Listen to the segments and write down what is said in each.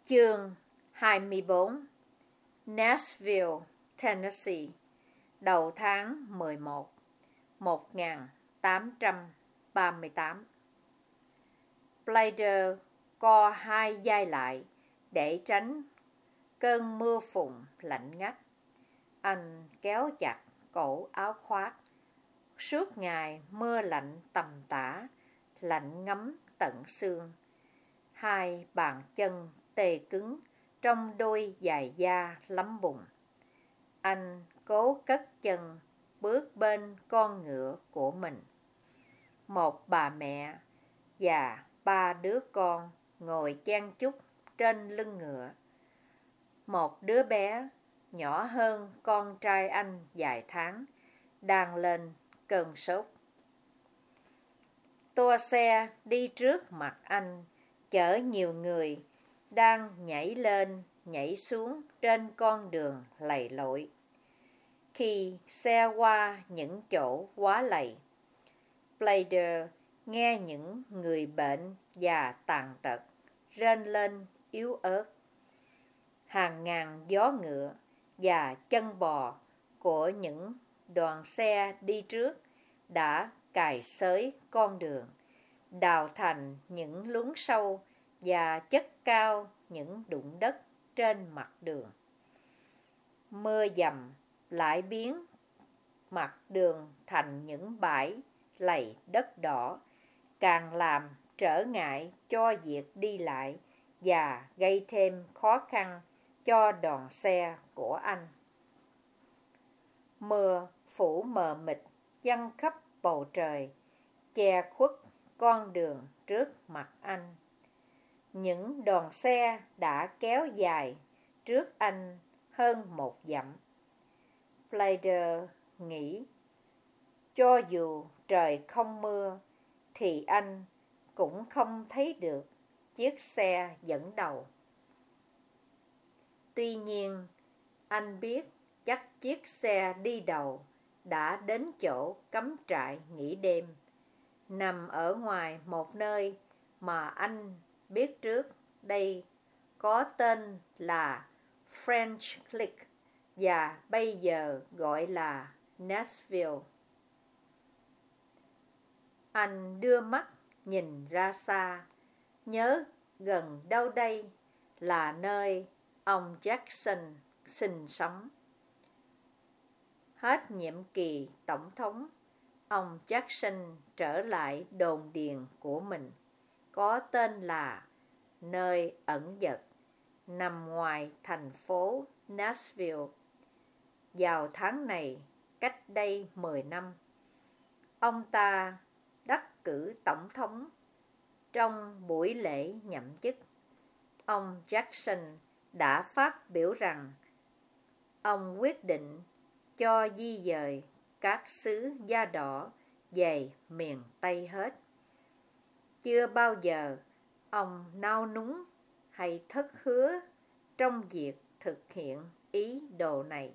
Chương 24. Nashville, Tennessee, đầu tháng 11, 1838. Blader co hai vai lại để tránh cơn mưa phùn lạnh ngắt. Anh kéo chặt cổ áo khoác. Suốt ngày mưa lạnh tầm tã, lạnh ngấm tận xương. Hai bàn chân tê cứng trong đôi giày da lấm bùn. Anh cố cất chân bước bên con ngựa của mình. Một bà mẹ và ba đứa con ngồi chen chúc trên lưng ngựa. Một đứa bé nhỏ hơn con trai anh vài tháng đang lên cơn sốt. Toa xe đi trước mặt anh chở nhiều người đang nhảy lên nhảy xuống trên con đường lầy lội. Khi xe qua những chỗ quá lầy, Blader nghe những người bệnh và tàn tật rên lên yếu ớt. Hàng ngàn gió ngựa và chân bò của những đoàn xe đi trước đã cày xới con đường, đào thành những luống sâu và chất cao những đụng đất trên mặt đường. Mưa dầm lại biến mặt đường thành những bãi lầy đất đỏ, càng làm trở ngại cho việc đi lại và gây thêm khó khăn cho đoàn xe của anh. Mưa phủ mờ mịt giăng khắp bầu trời, che khuất con đường trước mặt anh. Những đoàn xe đã kéo dài trước anh hơn một dặm. Blader nghĩ, cho dù trời không mưa thì anh cũng không thấy được chiếc xe dẫn đầu. Tuy nhiên, anh biết chắc chiếc xe đi đầu đã đến chỗ cắm trại nghỉ đêm, nằm ở ngoài một nơi mà anh biết trước đây có tên là French Lick và bây giờ gọi là Nashville. Anh đưa mắt nhìn ra xa, nhớ gần đâu đây là nơi ông Jackson sinh sống. Hết nhiệm kỳ tổng thống, ông Jackson trở lại đồn điền của mình, có tên là nơi ẩn dật, nằm ngoài thành phố Nashville. Vào tháng này, cách đây 10 năm, ông ta đắc cử tổng thống. Trong buổi lễ nhậm chức, ông Jackson đã phát biểu rằng ông quyết định cho di dời các xứ da đỏ về miền Tây hết. Chưa bao giờ ông nao núng hay thất hứa trong việc thực hiện ý đồ này.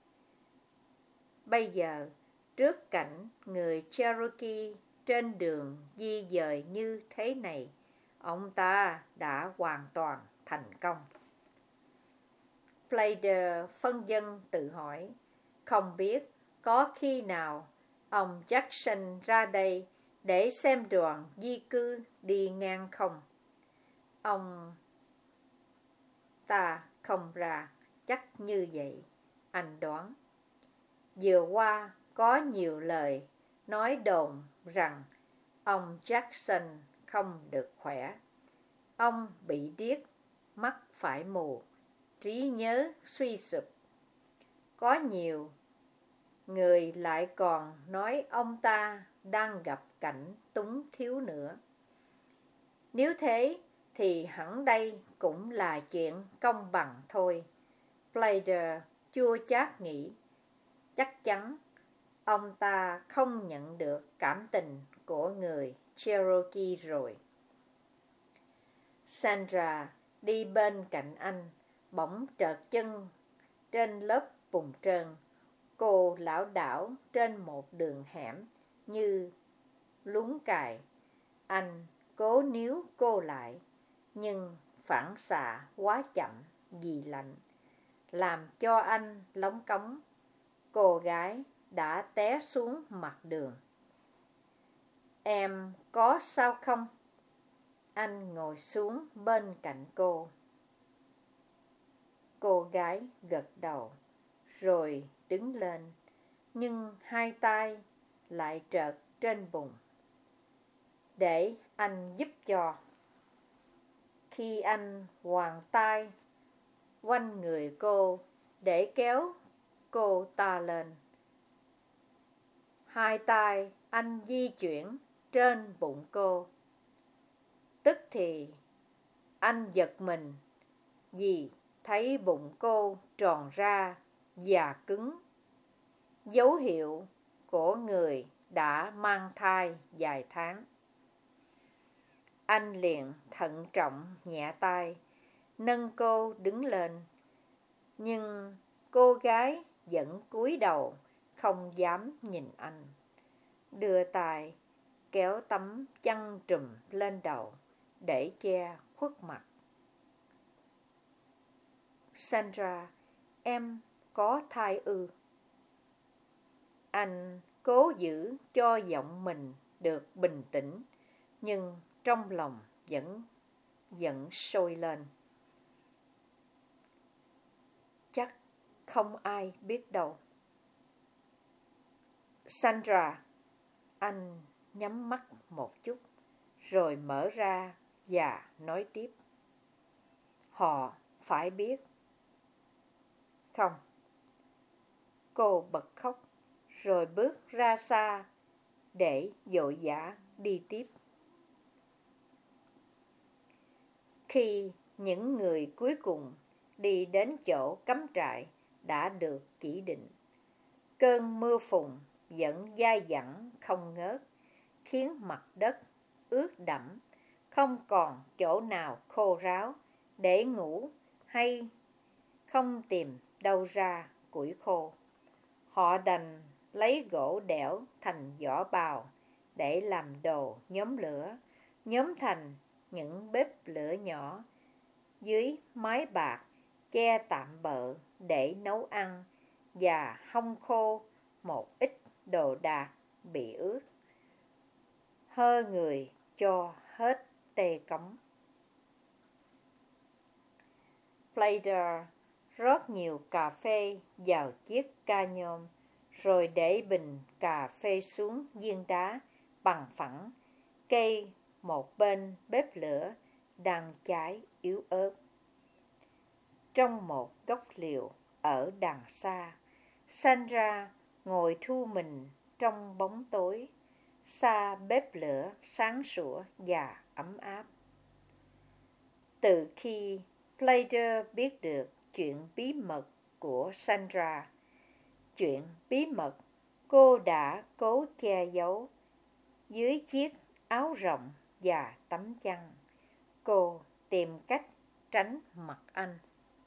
Bây giờ, trước cảnh người Cherokee trên đường di dời như thế này, ông ta đã hoàn toàn thành công. Blader phân vân tự hỏi, không biết có khi nào ông Jackson ra đây để xem đoàn di cư đi ngang không? Ông ta không ra chắc như vậy, anh đoán. Vừa qua có nhiều lời nói đồn rằng ông Jackson không được khỏe. Ông bị điếc, mắt phải mù, trí nhớ suy sụp. Có nhiều người lại còn nói ông ta đang gặp cảnh túng thiếu nữa. Nếu thế thì hẳn đây cũng là chuyện công bằng thôi. Blader chua chát nghĩ, chắc chắn ông ta không nhận được cảm tình của người Cherokee rồi. Sandra đi bên cạnh anh, bỗng trợt chân trên lớp bùn trơn. Cô lảo đảo trên một đường hẻm như lún cài. Anh cố níu cô lại, nhưng phản xạ quá chậm vì lạnh, làm cho anh lóng cống. Cô gái đã té xuống mặt đường. Em có sao không? Anh ngồi xuống bên cạnh cô. Cô gái gật đầu, rồi đứng lên, nhưng hai tay lại trợt trên bụng. Để anh giúp cho. Khi anh quàng tay quanh người cô để kéo cô ta lên, hai tay anh di chuyển trên bụng cô. Tức thì anh giật mình vì thấy bụng cô tròn ra và cứng, dấu hiệu của người đã mang thai vài tháng. Anh liền thận trọng nhẹ tay, nâng cô đứng lên, nhưng cô gái vẫn cúi đầu không dám nhìn anh. Đưa tay kéo tấm chăn trùm lên đầu để che khuất mặt. Sandra, em có thai ư? Anh cố giữ cho giọng mình được bình tĩnh, nhưng trong lòng vẫn sôi lên. Chắc không ai biết đâu. Sandra, anh nhắm mắt một chút, rồi mở ra và nói tiếp. Họ phải biết. Không. Cô bật khóc, rồi bước ra xa để vội vã đi tiếp. Khi những người cuối cùng đi đến chỗ cắm trại đã được chỉ định, cơn mưa phùn vẫn dai dẳng không ngớt, khiến mặt đất ướt đẫm, không còn chỗ nào khô ráo để ngủ hay không tìm đâu ra củi khô. Họ đành lấy gỗ đẽo thành vỏ bào để làm đồ nhóm lửa, nhóm thành những bếp lửa nhỏ dưới mái bạc che tạm bợ để nấu ăn và hong khô một ít đồ đạc bị ướt. Hơ người cho hết tê cống. Plater rót nhiều cà phê vào chiếc ca nhôm, rồi để bình cà phê xuống viên đá bằng phẳng, cây một bên bếp lửa đang cháy yếu ớt. Trong một góc liều ở đằng xa, Sandra ngồi thu mình trong bóng tối, xa bếp lửa sáng sủa và ấm áp. Từ khi Plater biết được chuyện bí mật của Sandra, chuyện bí mật cô đã cố che giấu dưới chiếc áo rộng và tấm chăn, cô tìm cách tránh mặt anh.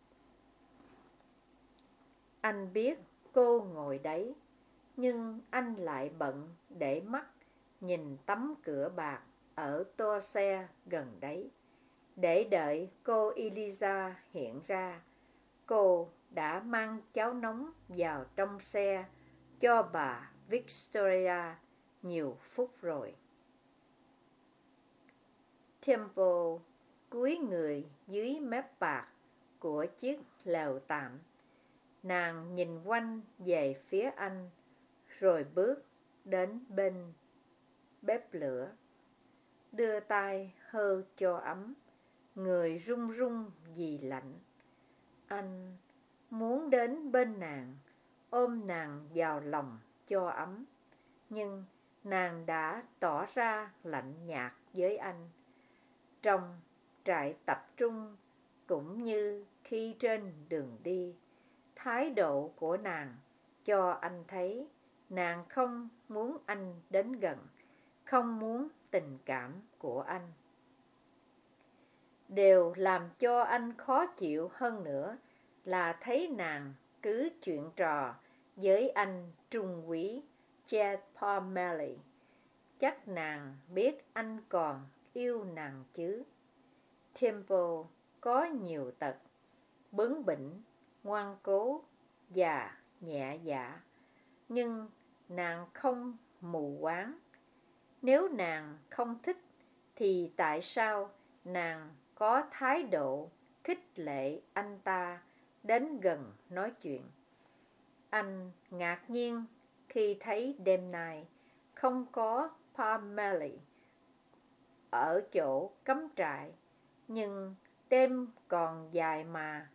Anh biết cô ngồi đấy, nhưng anh lại bận để mắt nhìn tấm cửa bạc ở toa xe gần đấy. Để đợi cô Eliza hiện ra, cô đã mang cháo nóng vào trong xe cho bà Victoria nhiều phút rồi. Temple cúi người dưới mép bạc của chiếc lều tạm. Nàng nhìn quanh về phía anh, rồi bước đến bên bếp lửa, đưa tay hơ cho ấm, người run run vì lạnh. Anh muốn đến bên nàng, ôm nàng vào lòng cho ấm, nhưng nàng đã tỏ ra lạnh nhạt với anh. Trong trại tập trung cũng như khi trên đường đi, thái độ của nàng cho anh thấy nàng không muốn anh đến gần, không muốn tình cảm của anh. Điều làm cho anh khó chịu hơn nữa là thấy nàng cứ chuyện trò với anh trung úy Chad Parmalee. Chắc nàng biết anh còn yêu nàng chứ. Temple có nhiều tật, bướng bỉnh, ngoan cố và nhẹ dạ. Nhưng nàng không mù quáng. Nếu nàng không thích thì tại sao nàng có thái độ khích lệ anh ta đến gần nói chuyện? Anh ngạc nhiên khi thấy đêm nay không có Parmelee ở chỗ cắm trại, nhưng đêm còn dài mà.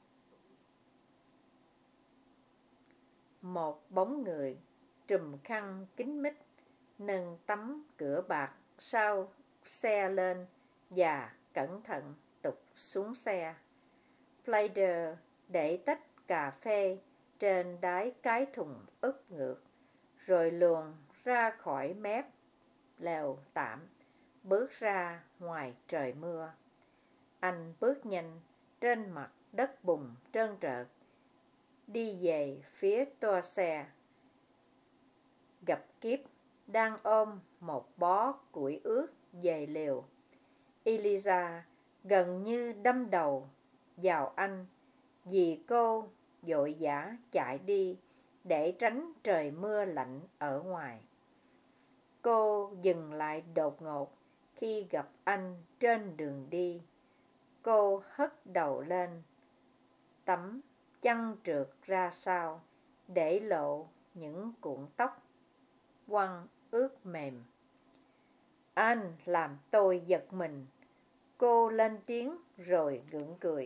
Một bóng người trùm khăn kín mít nâng tấm cửa bạc sau xe lên và cẩn thận tụt xuống xe. Playder để tách cà phê trên đáy cái thùng úp ngược, rồi luồn ra khỏi mép lều tạm, bước ra ngoài trời mưa. Anh bước nhanh trên mặt đất bùn trơn trượt, đi về phía toa xe. Gặp Kip đang ôm một bó củi ướt về lều. Eliza gần như đâm đầu vào anh vì cô vội vã chạy đi để tránh trời mưa lạnh ở ngoài. Cô dừng lại đột ngột khi gặp anh trên đường đi. Cô hất đầu lên, tấm chân trượt ra sau để lộ những cuộn tóc quăn ướt mềm. Anh làm tôi giật mình. Cô lên tiếng rồi gượng cười.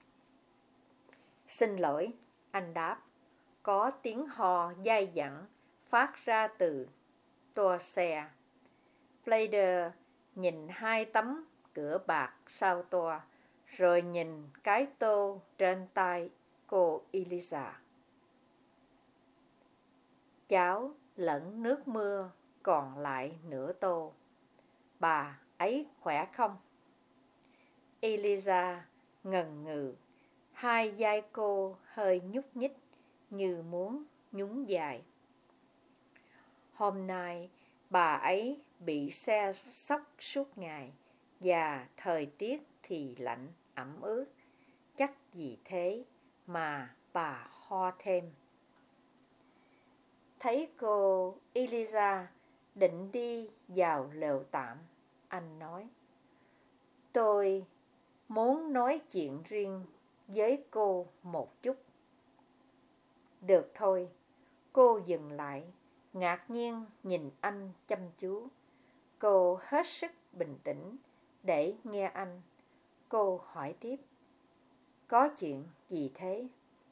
Xin lỗi, anh đáp. Có tiếng hò dai dẳng phát ra từ toa xe. Playder nhìn hai tấm cửa bạc sau toa, rồi nhìn cái tô trên tay cô Eliza. Cháo lẫn nước mưa còn lại nửa tô. Bà ấy khỏe không? Eliza ngần ngừ, hai vai cô hơi nhúc nhích như muốn nhún dài. Hôm nay bà ấy bị xe sốc suốt ngày và thời tiết thì lạnh ẩm ướt. Chắc vì thế mà bà ho thêm. Thấy cô Eliza định đi vào lều tạm, anh nói: Tôi muốn nói chuyện riêng với cô một chút. Được thôi. Cô dừng lại, ngạc nhiên nhìn anh chăm chú. Cô hết sức bình tĩnh để nghe anh. Cô hỏi tiếp: Có chuyện gì thế?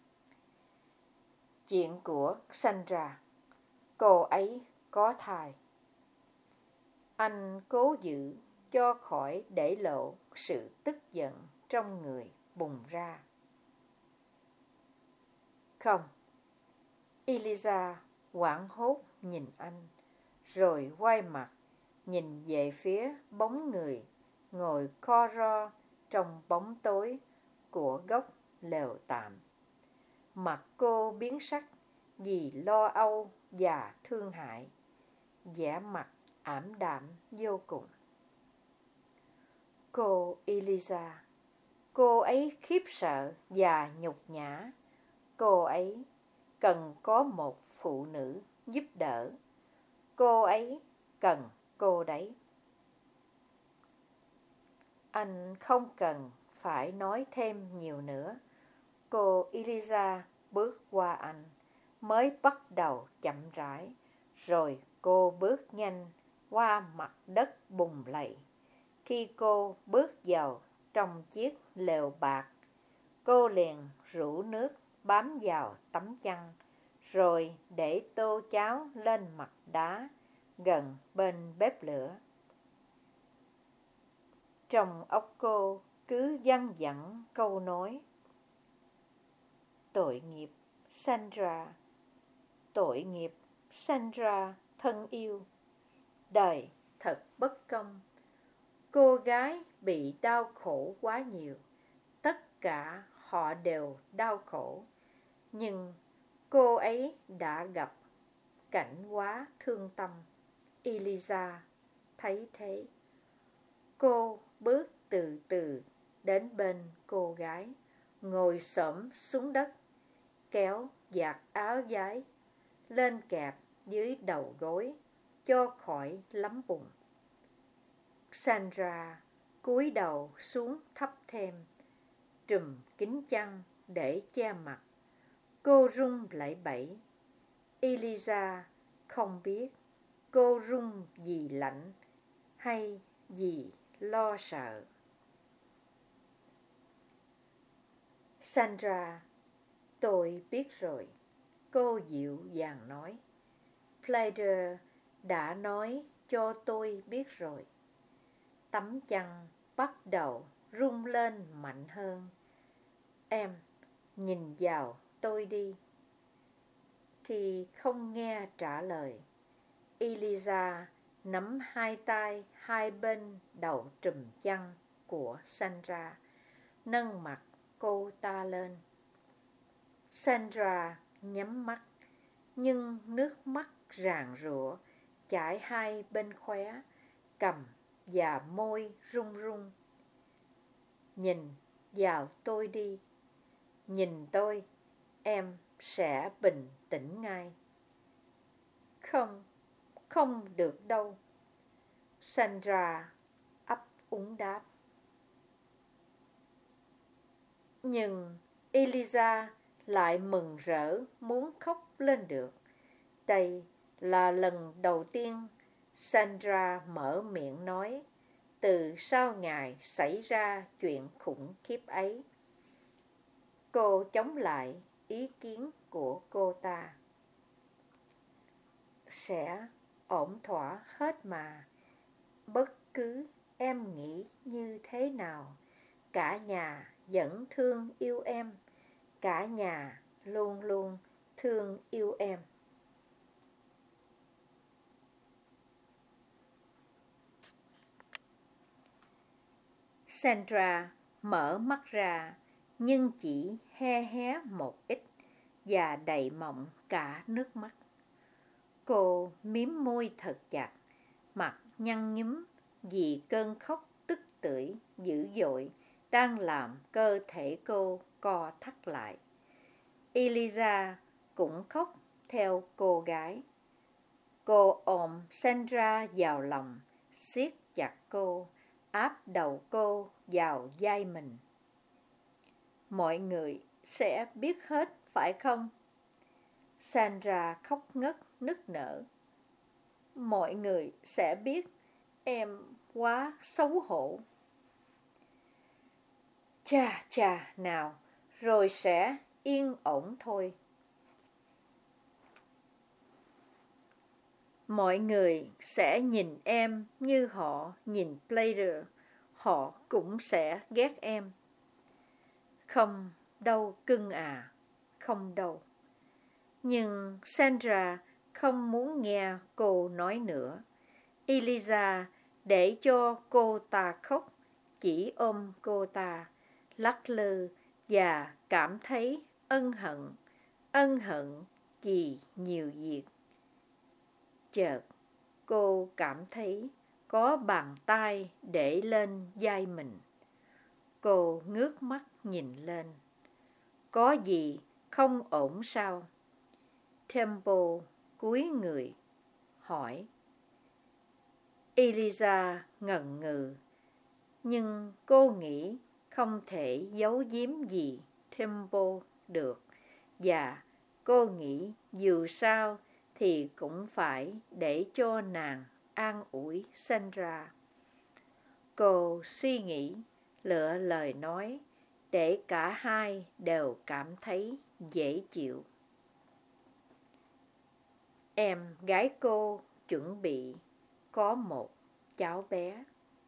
Chuyện của Sandra. Cô ấy có thai. Anh cố giữ cho khỏi để lộ sự tức giận trong người bùng ra. Không. Eliza hoảng hốt nhìn anh, rồi quay mặt nhìn về phía bóng người ngồi co ro trong bóng tối của góc lều tạm. Mặt cô biến sắc vì lo âu và thương hại, vẻ mặt ảm đạm vô cùng. Cô Eliza, cô ấy khiếp sợ và nhục nhã. Cô ấy cần có một phụ nữ giúp đỡ. Cô ấy cần cô đấy. Anh không cần phải nói thêm nhiều nữa. Cô Eliza bước qua anh, mới bắt đầu chậm rãi, rồi cô bước nhanh qua mặt đất bùn lầy. Khi cô bước vào trong chiếc lều bạc, cô liền rủ nước bám vào tấm chăn, rồi để tô cháo lên mặt đá gần bên bếp lửa. Trong óc cô cứ văng vẳng câu nói: Tội nghiệp Sandra, tội nghiệp Sandra thân yêu. Đời thật bất công. Cô gái bị đau khổ quá nhiều. Tất cả họ đều đau khổ. Nhưng cô ấy đã gặp cảnh quá thương tâm. Eliza thấy thế. Cô bước từ từ đến bên cô gái, ngồi xổm xuống đất, kéo giặt áo giấy lên kẹp dưới đầu gối cho khỏi lắm bùn. Sandra cúi đầu xuống thấp thêm, trùm kín chăn để che mặt. Cô run lẩy bẩy. Eliza không biết cô run vì lạnh hay vì lo sợ. Sandra, tôi biết rồi, cô dịu dàng nói. Playder đã nói cho tôi biết rồi. Tấm chăn bắt đầu rung lên mạnh hơn. Em, nhìn vào tôi đi. Khi không nghe trả lời, Eliza nắm hai tay hai bên đầu trùm chăn của Sandra, nâng mặt cô ta lên. Sandra nhắm mắt, nhưng nước mắt ràn rụa chảy hai bên khóe, cằm và môi run run. Nhìn vào tôi đi. Nhìn tôi, em sẽ bình tĩnh ngay. Không, không được đâu. Sandra ấp úng đáp. Nhưng Eliza lại mừng rỡ muốn khóc lên được. Đây là lần đầu tiên Sandra mở miệng nói từ sau ngày xảy ra chuyện khủng khiếp ấy. Cô chống lại ý kiến của cô ta. Sẽ ổn thỏa hết mà. Bất cứ em nghĩ như thế nào, cả nhà vẫn thương yêu em. Cả nhà luôn luôn thương yêu em. Sandra mở mắt ra, nhưng chỉ hé một ít và đầy mộng cả nước mắt. Cô mím môi thật chặt, mặt nhăn nhúm vì cơn khóc tức tưởi dữ dội đang làm cơ thể cô co thắt lại. Eliza cũng khóc theo cô gái. Cô ôm Sandra vào lòng, siết chặt cô, áp đầu cô vào vai mình. Mọi người sẽ biết hết, phải không? Sandra khóc ngất nức nở. Mọi người sẽ biết, em quá xấu hổ. Chà nào, rồi sẽ yên ổn thôi. Mọi người sẽ nhìn em như họ nhìn Playder. Họ cũng sẽ ghét em. Không đâu cưng à, không đâu. Nhưng Sandra không muốn nghe cô nói nữa. Eliza để cho cô ta khóc, chỉ ôm cô ta, lắc lư và cảm thấy ân hận vì nhiều việc. Chợt, cô cảm thấy có bàn tay để lên vai mình. Cô ngước mắt nhìn lên. Có gì không ổn sao? Temple cúi người, hỏi. Eliza ngần ngừ, nhưng cô nghĩ không thể giấu giếm gì Temple được, và cô nghĩ dù sao thì cũng phải để cho nàng an ủi Sandra. Cô suy nghĩ, lựa lời nói để cả hai đều cảm thấy dễ chịu. Em gái cô chuẩn bị có một cháu bé.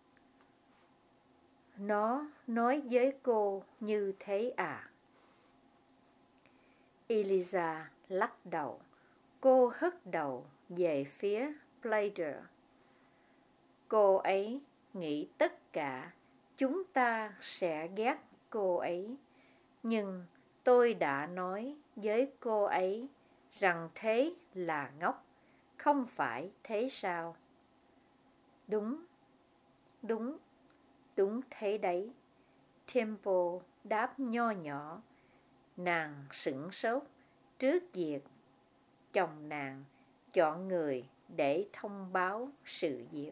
Nó nói với cô như thế à? Eliza lắc đầu. Cô hất đầu về phía Playder. Cô ấy nghĩ tất cả chúng ta sẽ ghét cô ấy. Nhưng tôi đã nói với cô ấy rằng thế là ngốc, không phải thế sao? Đúng thế đấy. Temple đáp nho nhỏ. Nàng sửng sốt trước việc chồng nàng chọn người để thông báo sự việc.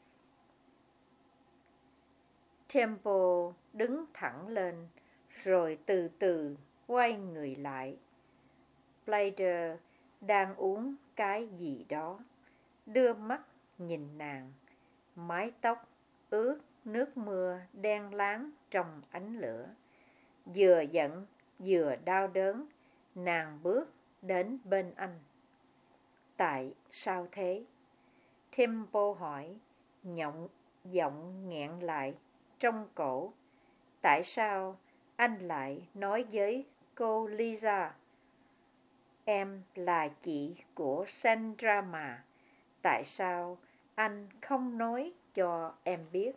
Temple đứng thẳng lên, rồi từ từ quay người lại. Blader đang uống cái gì đó, đưa mắt nhìn nàng. Mái tóc ướt nước mưa đen láng trong ánh lửa. Vừa giận vừa đau đớn, nàng bước đến bên anh. Tại sao thế? Temple hỏi, giọng nghẹn lại trong cổ. Tại sao anh lại nói với cô Lisa? Em là chị của Sandra mà. Tại sao anh không nói cho em biết?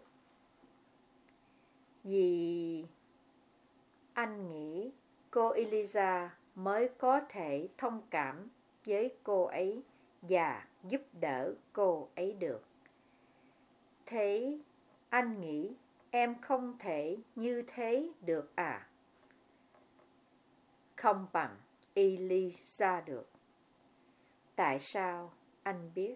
Vì anh nghĩ cô Eliza mới có thể thông cảm với cô ấy và giúp đỡ cô ấy được. Thế anh nghĩ em không thể như thế được à? Không bằng Eliza được. Tại sao anh biết?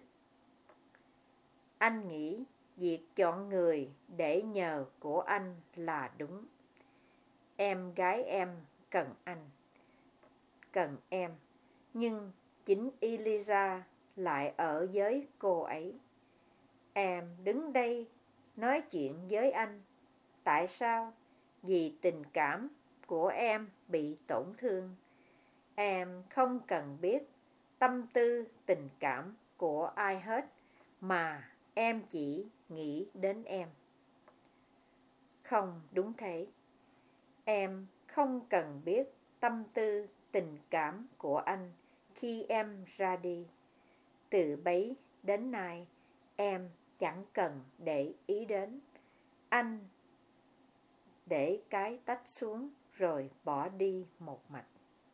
Anh nghĩ việc chọn người để nhờ của anh là đúng. Em gái em cần anh, cần em, nhưng chính Eliza lại ở với cô ấy. Em đứng đây nói chuyện với anh. Tại sao? Vì tình cảm của em bị tổn thương. Em không cần biết tâm tư tình cảm của ai hết, mà em chỉ nghĩ đến em. Không đúng thế. Em không cần biết tâm tư tình cảm của anh khi em ra đi. Từ bấy đến nay, em chẳng cần để ý đến. Anh để cái tách xuống rồi bỏ đi một mạch.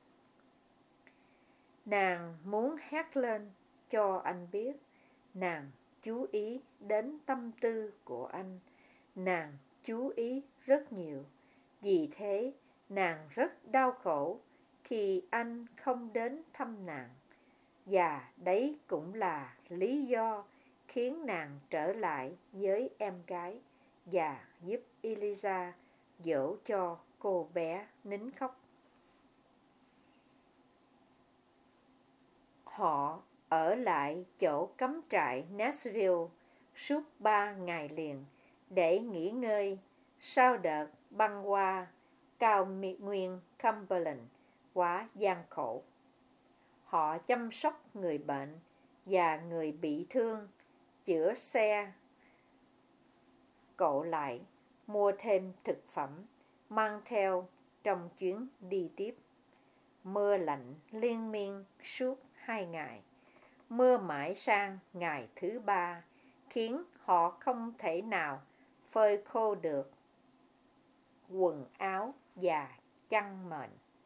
Nàng muốn hét lên cho anh biết. Nàng chú ý đến tâm tư của anh. Nàng chú ý rất nhiều. Vì thế, nàng rất đau khổ khi anh không đến thăm nàng. Và đấy cũng là lý do khiến nàng trở lại với em gái và giúp Eliza dỗ cho cô bé nín khóc. Họ ở lại chỗ cắm trại Nashville suốt 3 ngày liền để nghỉ ngơi sau đợt băng qua cao nguyên Cumberland quá gian khổ. Họ chăm sóc người bệnh và người bị thương, chữa xe cộ lại, mua thêm thực phẩm, mang theo trong chuyến đi tiếp. Mưa lạnh liên miên suốt 2 ngày. Mưa mãi sang ngày thứ 3, khiến họ không thể nào phơi khô được quần áo và chăn mền.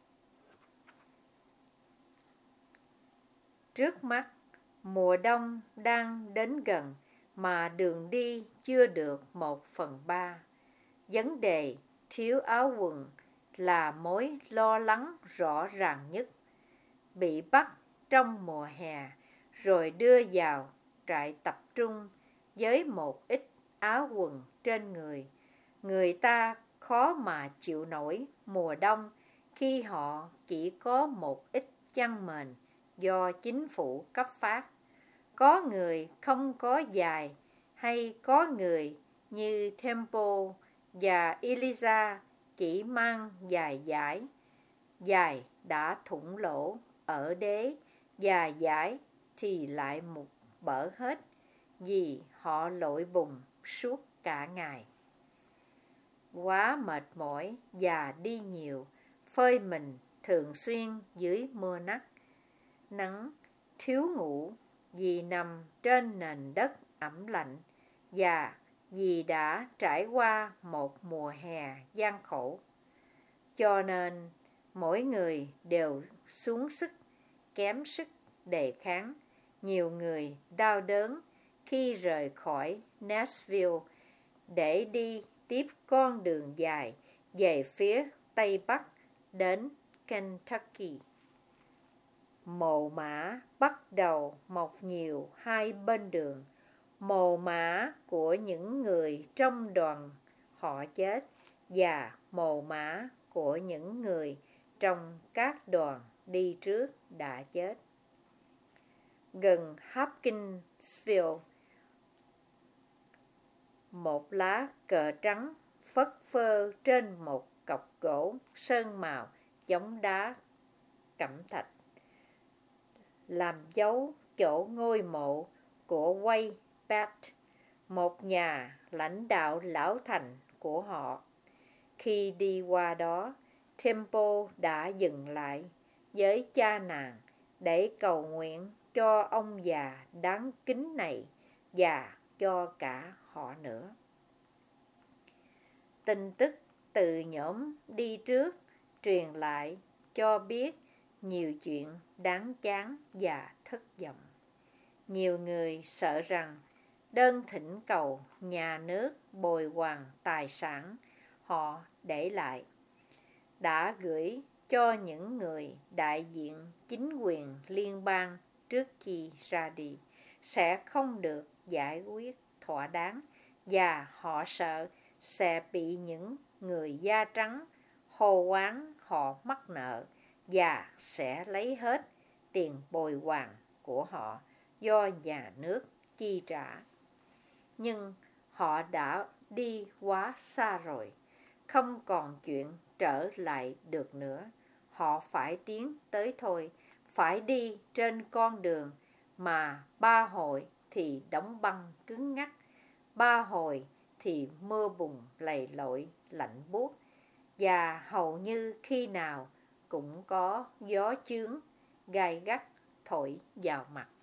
Trước mắt, mùa đông đang đến gần mà đường đi chưa được 1/3. Vấn đề thiếu áo quần là mối lo lắng rõ ràng nhất. Bị bắt trong mùa hè rồi đưa vào trại tập trung với một ít áo quần trên người. Người ta khó mà chịu nổi mùa đông khi họ chỉ có một ít chăn mền do chính phủ cấp phát. Có người không có giày, hay có người như Temple và Eliza chỉ mang giày dải. Giày đã thủng lỗ ở đế và dải thì lại mục bở hết vì họ lội bùn suốt cả ngày. Quá mệt mỏi và đi nhiều, phơi mình thường xuyên dưới mưa nắng, nắng, thiếu ngủ vì nằm trên nền đất ẩm lạnh và vì đã trải qua một mùa hè gian khổ. Cho nên mỗi người đều xuống sức, kém sức đề kháng. Nhiều người đau đớn khi rời khỏi Nashville để đi tiếp con đường dài về phía Tây Bắc đến Kentucky. Mồ mả bắt đầu mọc nhiều hai bên đường. Mồ mả của những người trong đoàn họ chết và mồ mả của những người trong các đoàn đi trước đã chết. Gần Hopkinsville, một lá cờ trắng phất phơ trên một cọc gỗ sơn màu giống đá cẩm thạch, làm dấu chỗ ngôi mộ của Wade Barrett, một nhà lãnh đạo lão thành của họ. Khi đi qua đó, Temple đã dừng lại với cha nàng để cầu nguyện cho ông già đáng kính này và cho cả họ nữa. Tin tức từ nhóm đi trước truyền lại cho biết nhiều chuyện đáng chán và thất vọng. Nhiều người sợ rằng đơn thỉnh cầu nhà nước bồi hoàn tài sản họ để lại đã gửi cho những người đại diện chính quyền liên bang trước khi ra đi sẽ không được giải quyết thỏa đáng, và họ sợ sẽ bị những người da trắng hô oán họ mắc nợ và sẽ lấy hết tiền bồi hoàn của họ do nhà nước chi trả. Nhưng họ đã đi quá xa rồi, không còn chuyện trở lại được nữa. Họ phải tiến tới thôi, phải đi trên con đường mà ba hồi thì đóng băng cứng ngắc, ba hồi thì mưa bùn lầy lội lạnh buốt, và hầu như khi nào cũng có gió chướng gai gắt thổi vào mặt.